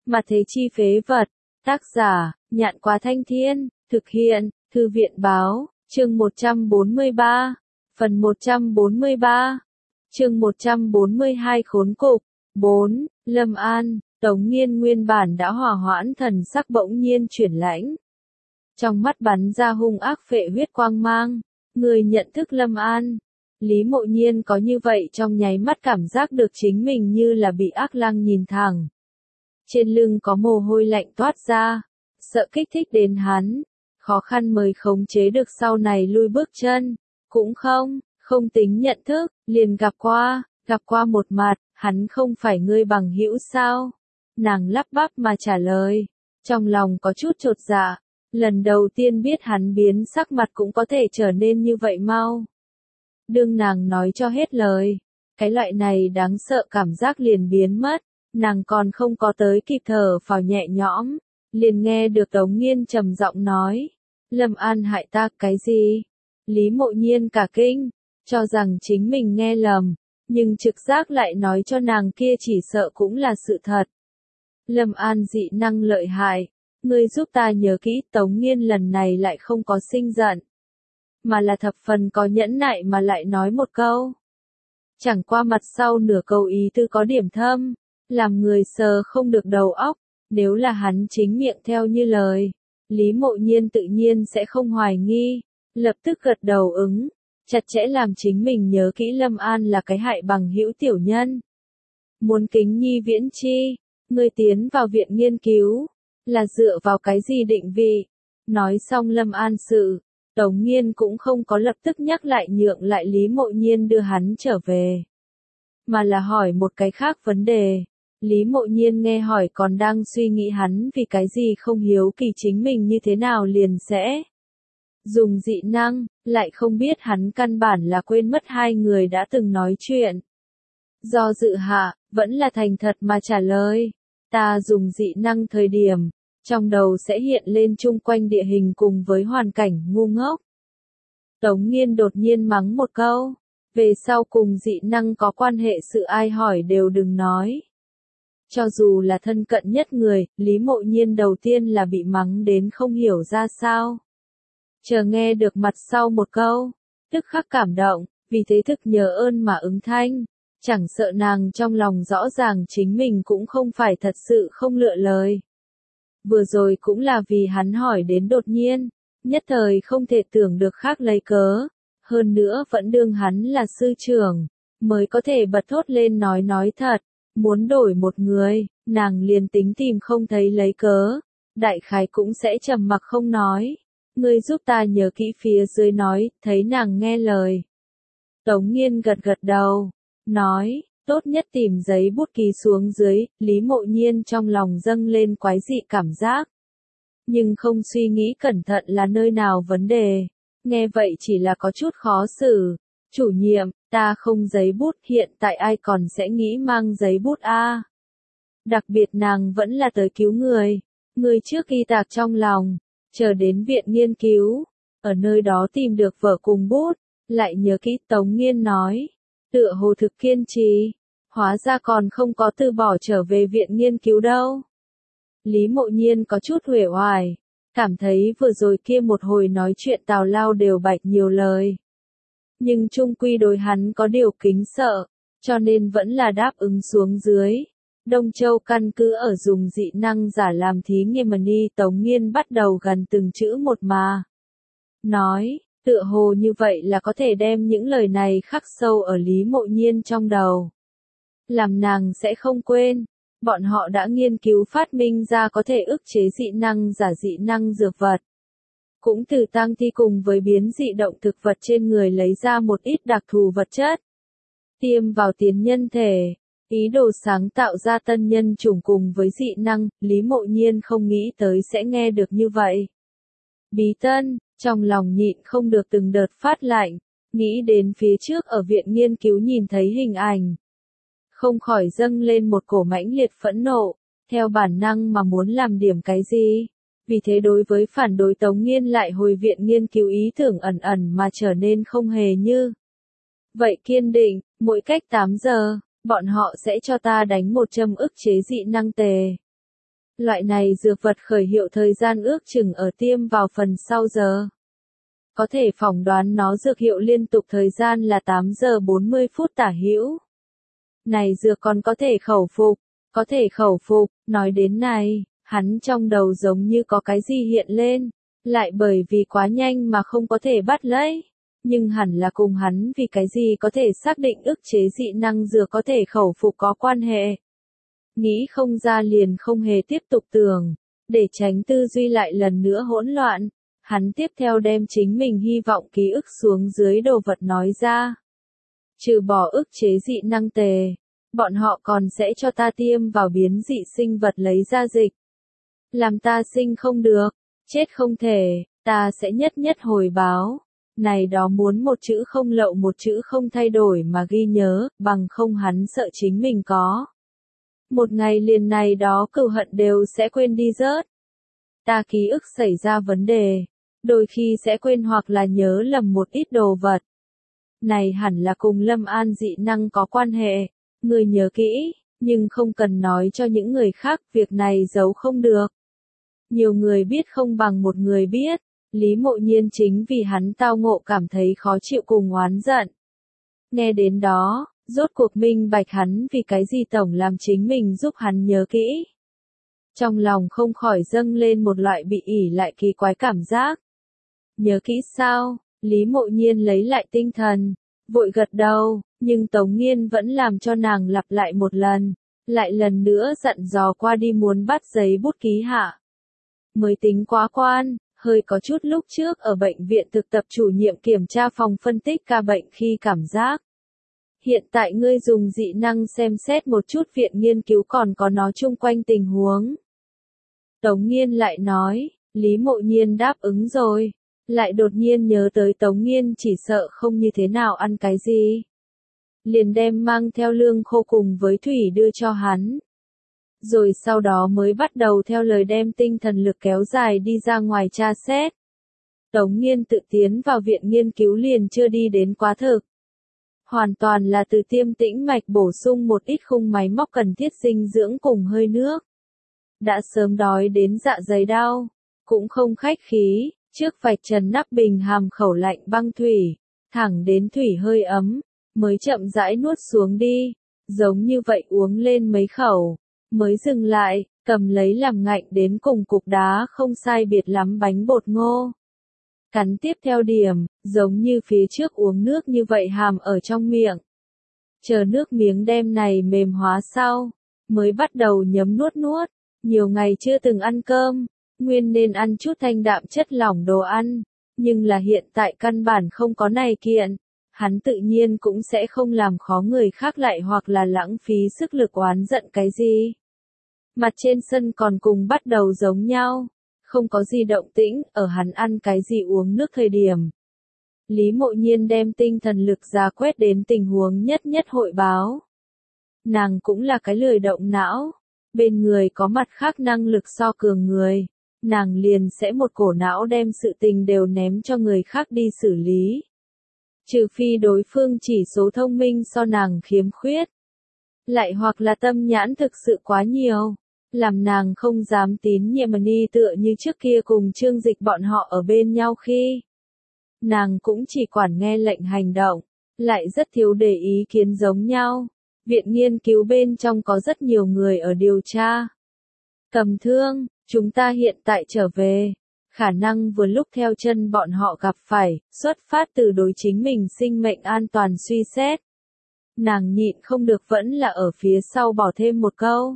Mà thế chi phế vật. Tác giả, Nhạn Quá Thanh Thiên, thực hiện, Thư viện Báo, chương 143, phần 143, chương 142 khốn cục. 4. Lâm An, Tống Nghiên nguyên bản đã hòa hoãn thần sắc bỗng nhiên chuyển lãnh. Trong mắt bắn ra hung ác phệ huyết quang mang, người nhận thức Lâm An. Lý Mộ Nhiên có như vậy trong nháy mắt cảm giác được chính mình như là bị ác lang nhìn thẳng. Trên lưng có mồ hôi lạnh toát ra, sợ kích thích đến hắn, khó khăn mới khống chế được sau này lui bước chân, cũng không tính nhận thức, liền gặp qua một mặt, hắn không phải ngươi bằng hữu sao? Nàng lắp bắp mà trả lời, trong lòng có chút chột dạ, lần đầu tiên biết hắn biến sắc mặt cũng có thể trở nên như vậy mau. Đương nàng nói cho hết lời, cái loại này đáng sợ cảm giác liền biến mất, nàng còn không có tới kịp thở phào nhẹ nhõm, liền nghe được Tống Nghiên trầm giọng nói, Lâm An hại ta cái gì? Lý Mộ Nhiên cả kinh, cho rằng chính mình nghe lầm, nhưng trực giác lại nói cho nàng kia chỉ sợ cũng là sự thật. Lâm An dị năng lợi hại, ngươi giúp ta nhớ kỹ. Tống Nghiên lần này lại không có sinh giận, mà là thập phần có nhẫn nại mà lại nói một câu. Chẳng qua mặt sau nửa câu ý tư có điểm thâm, làm người sờ không được đầu óc, nếu là hắn chính miệng theo như lời, Lý Mộ Nhiên tự nhiên sẽ không hoài nghi, lập tức gật đầu ứng, chặt chẽ làm chính mình nhớ kỹ Lâm An là cái hại bằng hữu tiểu nhân. Muốn kính nhi viễn chi, ngươi tiến vào viện nghiên cứu, là dựa vào cái gì định vị? Nói xong Lâm An sự, Tống Nghiên cũng không có lập tức nhắc lại nhượng lại Lý Mộ Nhiên đưa hắn trở về, mà là hỏi một cái khác vấn đề. Lý Mộ Nhiên nghe hỏi còn đang suy nghĩ hắn vì cái gì không hiếu kỳ chính mình như thế nào liền sẽ dùng dị năng, lại không biết hắn căn bản là quên mất hai người đã từng nói chuyện. Do dự hạ, vẫn là thành thật mà trả lời, ta dùng dị năng thời điểm, trong đầu sẽ hiện lên chung quanh địa hình cùng với hoàn cảnh ngu ngốc. Tống Nghiên đột nhiên mắng một câu, về sau cùng dị năng có quan hệ sự ai hỏi đều đừng nói. Cho dù là thân cận nhất người, Lý Mộ Nhiên đầu tiên là bị mắng đến không hiểu ra sao. Chờ nghe được mặt sau một câu, tức khắc cảm động, vì thế thức nhớ ơn mà ứng thanh, chẳng sợ nàng trong lòng rõ ràng chính mình cũng không phải thật sự không lựa lời. Vừa rồi cũng là vì hắn hỏi đến đột nhiên, nhất thời không thể tưởng được khác lấy cớ, hơn nữa vẫn đương hắn là sư trưởng, mới có thể bật thốt lên nói thật. Muốn đổi một người, nàng liền tính tìm không thấy lấy cớ, đại khái cũng sẽ trầm mặc không nói. Ngươi giúp ta nhớ kỹ phía dưới nói, thấy nàng nghe lời. Tống Nghiên gật gật đầu, nói, tốt nhất tìm giấy bút ký xuống dưới. Lý Mộ Nhiên trong lòng dâng lên quái dị cảm giác, nhưng không suy nghĩ cẩn thận là nơi nào vấn đề, nghe vậy chỉ là có chút khó xử. Chủ nhiệm, ta không giấy bút, hiện tại ai còn sẽ nghĩ mang giấy bút a? Đặc biệt nàng vẫn là tới cứu người trước ghi tạc trong lòng, chờ đến viện nghiên cứu, ở nơi đó tìm được vở cùng bút, lại nhớ kỹ. Tống Nghiên nói, tựa hồ thực kiên trì, hóa ra còn không có từ bỏ trở về viện nghiên cứu đâu. Lý Mộ Nhiên có chút uể oải, cảm thấy vừa rồi kia một hồi nói chuyện tào lao đều bạch nhiều lời. Nhưng chung quy đối hắn có điều kính sợ, cho nên vẫn là đáp ứng xuống dưới. Đông Châu căn cứ ở dùng dị năng giả làm thí nghiệm ni. Tống Nghiên bắt đầu gần từng chữ một mà nói, tựa hồ như vậy là có thể đem những lời này khắc sâu ở Lý Mộ Nhiên trong đầu, làm nàng sẽ không quên. Bọn họ đã nghiên cứu phát minh ra có thể ức chế dị năng giả dị năng dược vật, cũng từ tang thi cùng với biến dị động thực vật trên người lấy ra một ít đặc thù vật chất, tiêm vào tiến nhân thể, ý đồ sáng tạo ra tân nhân chủng cùng với dị năng. Lý Mộ Nhiên không nghĩ tới sẽ nghe được như vậy. Bí tân, trong lòng nhịn không được từng đợt phát lạnh, nghĩ đến phía trước ở viện nghiên cứu nhìn thấy hình ảnh, không khỏi dâng lên một cổ mãnh liệt phẫn nộ, theo bản năng mà muốn làm điểm cái gì. Vì thế đối với phản đối Tống Nghiên lại hồi viện nghiên cứu ý tưởng ẩn ẩn mà trở nên không hề như vậy kiên định. Mỗi cách 8 giờ, bọn họ sẽ cho ta đánh một châm ức chế dị năng tề. Loại này dược vật khởi hiệu thời gian ước chừng ở tiêm vào phần sau giờ. Có thể phỏng đoán nó dược hiệu liên tục thời gian là 8 giờ 40 phút tả hữu. Này dược còn có thể khẩu phục, nói đến này, hắn trong đầu giống như có cái gì hiện lên, lại bởi vì quá nhanh mà không có thể bắt lấy, nhưng hẳn là cùng hắn vì cái gì có thể xác định ức chế dị năng dược có thể khẩu phục có quan hệ. Nghĩ không ra liền không hề tiếp tục tưởng, để tránh tư duy lại lần nữa hỗn loạn, hắn tiếp theo đem chính mình hy vọng ký ức xuống dưới đồ vật nói ra. Trừ bỏ ức chế dị năng tề, bọn họ còn sẽ cho ta tiêm vào biến dị sinh vật lấy ra dịch. Làm ta sinh không được, chết không thể, ta sẽ nhất nhất hồi báo. Này đó muốn một chữ không lậu một chữ không thay đổi mà ghi nhớ, bằng không hắn sợ chính mình có. Một ngày liền này đó cừu hận đều sẽ quên đi rớt. Ta ký ức xảy ra vấn đề, đôi khi sẽ quên hoặc là nhớ lầm một ít đồ vật. Này hẳn là cùng Lâm An dị năng có quan hệ, người nhớ kỹ, nhưng không cần nói cho những người khác, việc này giấu không được. Nhiều người biết không bằng một người biết, Lý Mộ Nhiên chính vì hắn tao ngộ cảm thấy khó chịu cùng oán giận. Nghe đến đó, rốt cuộc minh bạch hắn vì cái gì tổng làm chính mình giúp hắn nhớ kỹ. Trong lòng không khỏi dâng lên một loại bị ỉ lại kỳ quái cảm giác. Nhớ kỹ sao? Lý Mộ Nhiên lấy lại tinh thần, vội gật đầu, nhưng Tống Nghiên vẫn làm cho nàng lặp lại một lần, lại lần nữa dặn dò qua đi muốn bắt giấy bút ký hạ. Mới tính quá quan, hơi có chút lúc trước ở bệnh viện thực tập chủ nhiệm kiểm tra phòng phân tích ca bệnh khi cảm giác. Hiện tại ngươi dùng dị năng xem xét một chút viện nghiên cứu còn có nó chung quanh tình huống. Tống Nghiên lại nói, Lý Mộ Nhiên đáp ứng rồi, lại đột nhiên nhớ tới Tống Nghiên chỉ sợ không như thế nào ăn cái gì. Liền đem mang theo lương khô cùng với thủy đưa cho hắn. Rồi sau đó mới bắt đầu theo lời đem tinh thần lực kéo dài đi ra ngoài tra xét. Tống Nghiên tự tiến vào viện nghiên cứu liền chưa đi đến quá thực. Hoàn toàn là từ tiêm tĩnh mạch bổ sung một ít khung máy móc cần thiết dinh dưỡng cùng hơi nước. Đã sớm đói đến dạ dày đau, cũng không khách khí, trước vạch trần nắp bình hàm khẩu lạnh băng thủy, thẳng đến thủy hơi ấm, mới chậm rãi nuốt xuống đi, giống như vậy uống lên mấy khẩu, mới dừng lại, cầm lấy làm ngạnh đến cùng cục đá không sai biệt lắm bánh bột ngô. Cắn tiếp theo điểm, giống như phía trước uống nước như vậy hàm ở trong miệng. Chờ nước miếng đem này mềm hóa sau, mới bắt đầu nhấm nuốt nuốt, nhiều ngày chưa từng ăn cơm, nguyên nên ăn chút thanh đạm chất lỏng đồ ăn, nhưng là hiện tại căn bản không có này kiện, hắn tự nhiên cũng sẽ không làm khó người khác lại hoặc là lãng phí sức lực oán giận cái gì. Mặt trên sân còn cùng bắt đầu giống nhau. Không có gì động tĩnh, ở hắn ăn cái gì uống nước thời điểm. Lý Mộ Nhiên đem tinh thần lực ra quét đến tình huống nhất nhất hội báo. Nàng cũng là cái lười động não, bên người có mặt khác năng lực so cường người, nàng liền sẽ một cổ não đem sự tình đều ném cho người khác đi xử lý. Trừ phi đối phương chỉ số thông minh so nàng khiếm khuyết. Lại hoặc là tâm nhãn thực sự quá nhiều. Làm nàng không dám tín nhiệm ni tựa như trước kia cùng Trương Dịch bọn họ ở bên nhau khi. Nàng cũng chỉ quản nghe lệnh hành động, lại rất thiếu để ý kiến giống nhau. Viện nghiên cứu bên trong có rất nhiều người ở điều tra. Cầm thương, chúng ta hiện tại trở về. Khả năng vừa lúc theo chân bọn họ gặp phải, xuất phát từ đối chính mình sinh mệnh an toàn suy xét. Nàng nhịn không được vẫn là ở phía sau bỏ thêm một câu.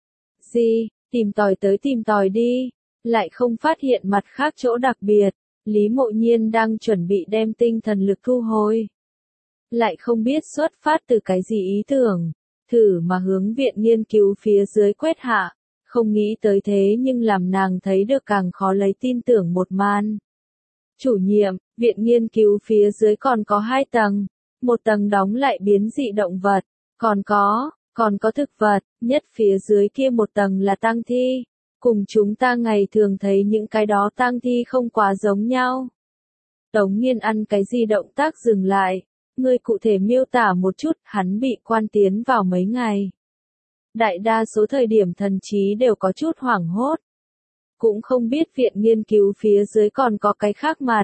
Gì, tìm tòi tới tìm tòi đi, lại không phát hiện mặt khác chỗ đặc biệt, Lý Mộ Nhiên đang chuẩn bị đem tinh thần lực thu hồi. Lại không biết xuất phát từ cái gì ý tưởng, thử mà hướng viện nghiên cứu phía dưới quét hạ, không nghĩ tới thế nhưng làm nàng thấy được càng khó lấy tin tưởng một màn. Chủ nhiệm, viện nghiên cứu phía dưới còn có 2 tầng, một tầng đóng lại biến dị động vật, còn có thực vật, nhất phía dưới kia một tầng là tang thi, cùng chúng ta ngày thường thấy những cái đó tang thi không quá giống nhau. Tống Nghiên ăn cái gì động tác dừng lại, ngươi cụ thể miêu tả một chút, hắn bị quan tiến vào mấy ngày. đại đa số thời điểm thần trí đều có chút hoảng hốt. Cũng không biết viện nghiên cứu phía dưới còn có cái khác mặt.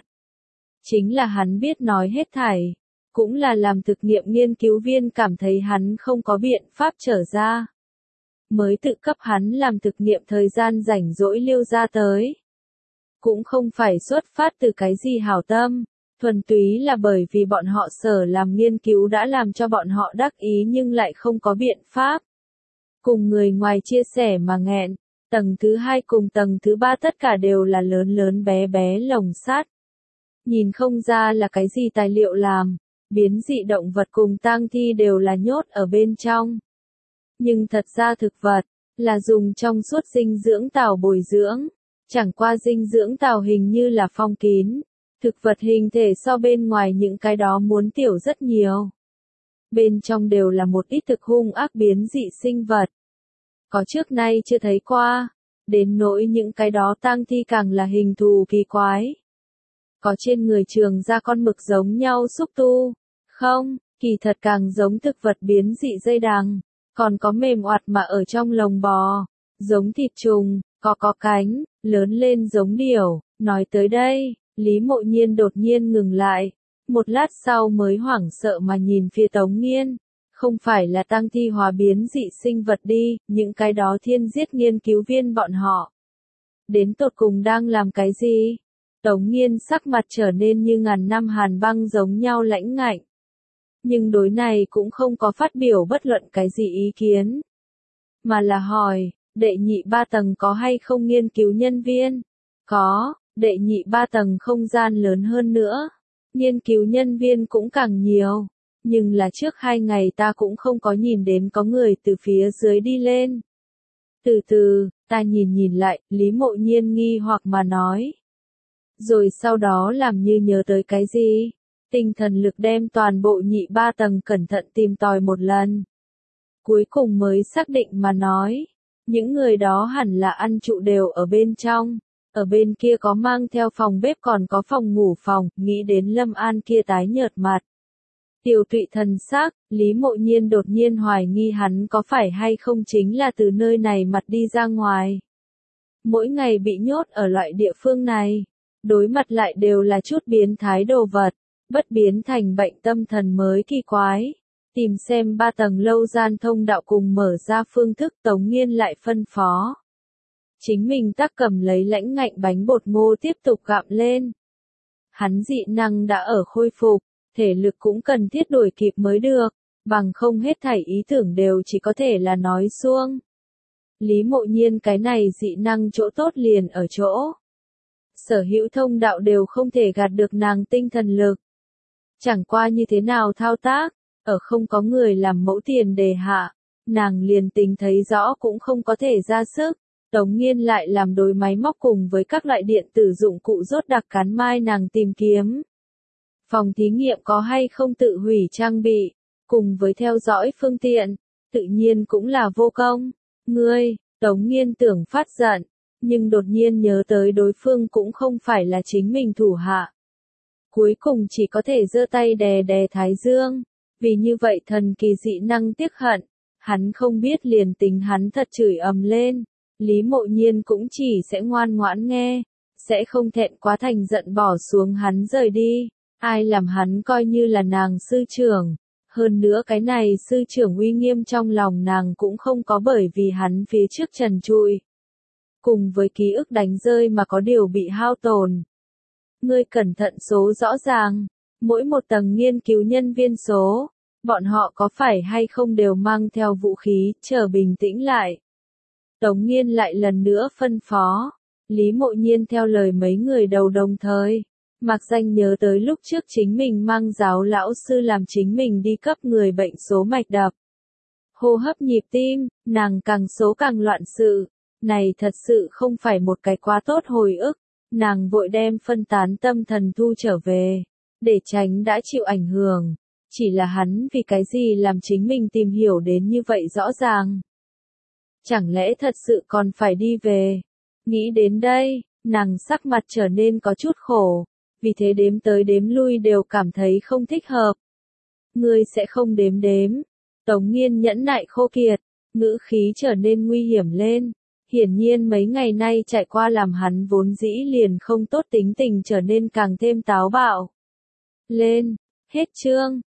Chính là hắn biết nói hết thảy, cũng là làm thực nghiệm nghiên cứu viên cảm thấy hắn không có biện pháp trở ra. Mới tự cấp hắn làm thực nghiệm thời gian rảnh rỗi lưu ra tới. Cũng không phải xuất phát từ cái gì hảo tâm, thuần túy là bởi vì bọn họ sở làm nghiên cứu đã làm cho bọn họ đắc ý nhưng lại không có biện pháp. Cùng người ngoài chia sẻ mà nghẹn, tầng thứ 2 cùng tầng thứ 3 tất cả đều là lớn lớn bé bé lồng sắt. Nhìn không ra là cái gì tài liệu làm, biến dị động vật cùng tang thi đều là nhốt ở bên trong. Nhưng thật ra thực vật, là dùng trong suốt dinh dưỡng tảo bồi dưỡng. Chẳng qua dinh dưỡng tảo hình như là phong kín. Thực vật hình thể so bên ngoài những cái đó muốn tiểu rất nhiều. Bên trong đều là một ít thực hung ác biến dị sinh vật. Có trước nay chưa thấy qua. Đến nỗi những cái đó tang thi càng là hình thù kỳ quái. Có trên người trường ra con mực giống nhau xúc tu. Không, kỳ thật càng giống thực vật biến dị dây đằng. Còn có mềm oặt mà ở trong lồng bò. Giống thịt trùng, có cánh, lớn lên giống điểu. Nói tới đây, Lý Mộ Nhiên đột nhiên ngừng lại. Một lát sau mới hoảng sợ mà nhìn phía Tống Nghiên. Không phải là tang thi hóa biến dị sinh vật đi, những cái đó thiên giết nghiên cứu viên bọn họ. Đến tột cùng đang làm cái gì? Tống Nghiên sắc mặt trở nên như ngàn năm hàn băng giống nhau lãnh ngạnh. Nhưng đối này cũng không có phát biểu bất luận cái gì ý kiến. Mà là hỏi, đệ nhị 3 tầng có hay không nghiên cứu nhân viên? Có, đệ nhị 3 tầng không gian lớn hơn nữa. Nghiên cứu nhân viên cũng càng nhiều. Nhưng là trước 2 ngày ta cũng không có nhìn đến có người từ phía dưới đi lên. Từ từ, ta nhìn lại, Lý Mộ Nhiên nghi hoặc mà nói. Rồi sau đó làm như nhớ tới cái gì? Tinh thần lực đem toàn bộ nhị 3 tầng cẩn thận tìm tòi một lần. Cuối cùng mới xác định mà nói. Những người đó hẳn là ăn trụ đều ở bên trong. Ở bên kia có mang theo phòng bếp còn có phòng ngủ phòng, nghĩ đến Lâm An kia tái nhợt mặt. Tiểu tụy thần sắc, Lý Mộ Nhiên đột nhiên hoài nghi hắn có phải hay không chính là từ nơi này mặt đi ra ngoài. Mỗi ngày bị nhốt ở loại địa phương này, đối mặt lại đều là chút biến thái đồ vật, bất biến thành bệnh tâm thần mới kỳ quái. Tìm xem 3 tầng lâu gian thông đạo cùng mở ra phương thức Tống Nghiên lại phân phó. Chính mình tác cầm lấy lãnh ngạnh bánh bột ngô tiếp tục gặm lên. Hắn dị năng đã ở khôi phục, thể lực cũng cần thiết đuổi kịp mới được, bằng không hết thảy ý tưởng đều chỉ có thể là nói suông. Lý Mộ Nhiên cái này dị năng chỗ tốt liền ở chỗ. Sở hữu thông đạo đều không thể gạt được nàng tinh thần lực. Chẳng qua như thế nào thao tác, ở không có người làm mẫu tiền đề hạ, nàng liền tính thấy rõ cũng không có thể ra sức. Tống Nghiên lại làm đối máy móc cùng với các loại điện tử dụng cụ rốt đặc cắn mai nàng tìm kiếm. Phòng thí nghiệm có hay không tự hủy trang bị, cùng với theo dõi phương tiện, tự nhiên cũng là vô công. Ngươi, Tống Nghiên tưởng phát giận, nhưng đột nhiên nhớ tới đối phương cũng không phải là chính mình thủ hạ. Cuối cùng chỉ có thể giơ tay đè đè thái dương, vì như vậy thần kỳ dị năng tiếc hận, hắn không biết liền tính hắn thật chửi ầm lên. Lý Mộ Nhiên cũng chỉ sẽ ngoan ngoãn nghe, sẽ không thẹn quá thành giận bỏ xuống hắn rời đi. Ai làm hắn coi như là nàng sư trưởng. Hơn nữa cái này sư trưởng uy nghiêm trong lòng nàng cũng không có bởi vì hắn phía trước trần trụi. Cùng với ký ức đánh rơi mà có điều bị hao tổn. Ngươi cẩn thận số rõ ràng, mỗi một tầng nghiên cứu nhân viên số, bọn họ có phải hay không đều mang theo vũ khí, chờ bình tĩnh lại. Tống Nghiên lại lần nữa phân phó, Lý Mộ Nhiên theo lời mấy người đầu đồng thời. Mạc Danh nhớ tới lúc trước chính mình mang giáo lão sư làm chính mình đi cấp người bệnh số mạch đập. Hô hấp nhịp tim, nàng càng số càng loạn sự. Này thật sự không phải một cái quá tốt hồi ức. Nàng vội đem phân tán tâm thần thu trở về, để tránh đã chịu ảnh hưởng. Chỉ là hắn vì cái gì làm chính mình tìm hiểu đến như vậy rõ ràng. Chẳng lẽ thật sự còn phải đi về? Nghĩ đến đây, nàng sắc mặt trở nên có chút khổ. Vì thế đếm tới đếm lui đều cảm thấy không thích hợp. Ngươi sẽ không đếm đếm. Tống Nghiên nhẫn nại khô kiệt, ngữ khí trở nên nguy hiểm lên. Hiển nhiên mấy ngày nay trải qua làm hắn vốn dĩ liền không tốt tính tình trở nên càng thêm táo bạo lên. Hết chương.